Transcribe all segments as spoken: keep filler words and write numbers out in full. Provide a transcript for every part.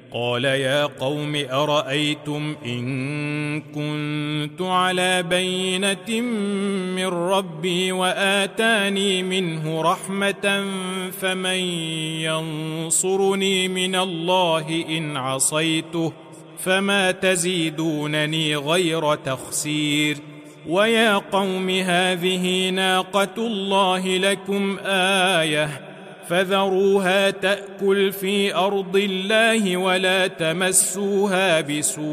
قال يا قوم أرأيتم إن كنت على بينة من ربي وآتاني منه رحمة فمن ينصرني من الله إن عصيته فما تزيدونني غير تخسير ويا قوم هذه ناقة الله لكم آية فذروها تأكل في أرض الله ولا تمسوها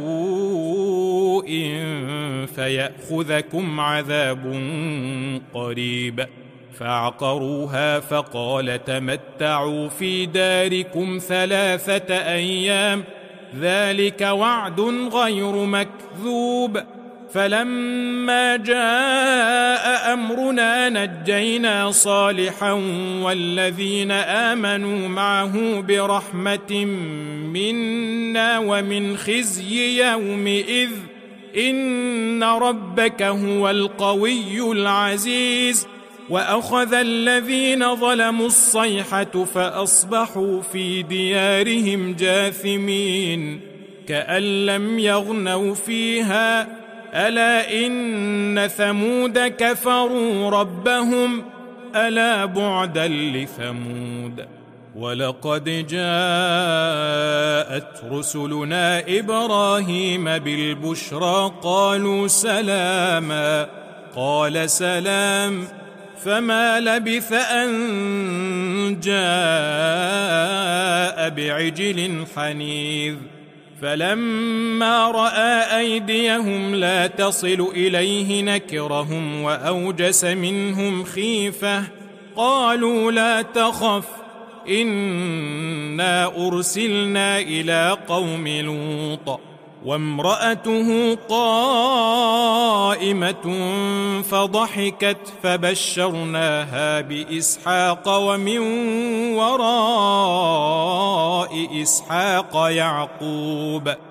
بسوء فيأخذكم عذاب قريب فعقروها فقال تمتعوا في داركم ثلاثة أيام ذلك وعد غير مكذوب فلما جاء أمرنا نجينا صالحا والذين آمنوا معه برحمة منا ومن خزي يومئذ إن ربك هو القوي العزيز وأخذ الذين ظلموا الصيحة فأصبحوا في ديارهم جاثمين كأن لم يغنوا فيها ألا إن ثمود كفروا ربهم ألا بعدا لثمود ولقد جاءت رسلنا إبراهيم بالبشرى قالوا سلاما قال سلام فما لبث أن جاء بعجل حنيذ فلما رأى أيديهم لا تصل إليه نكرهم وأوجس منهم خيفة قالوا لا تخف إنا أرسلنا إلى قوم لوط وامرأته قائمة فضحكت فبشرناها بإسحاق ومن وراء إسحاق يعقوب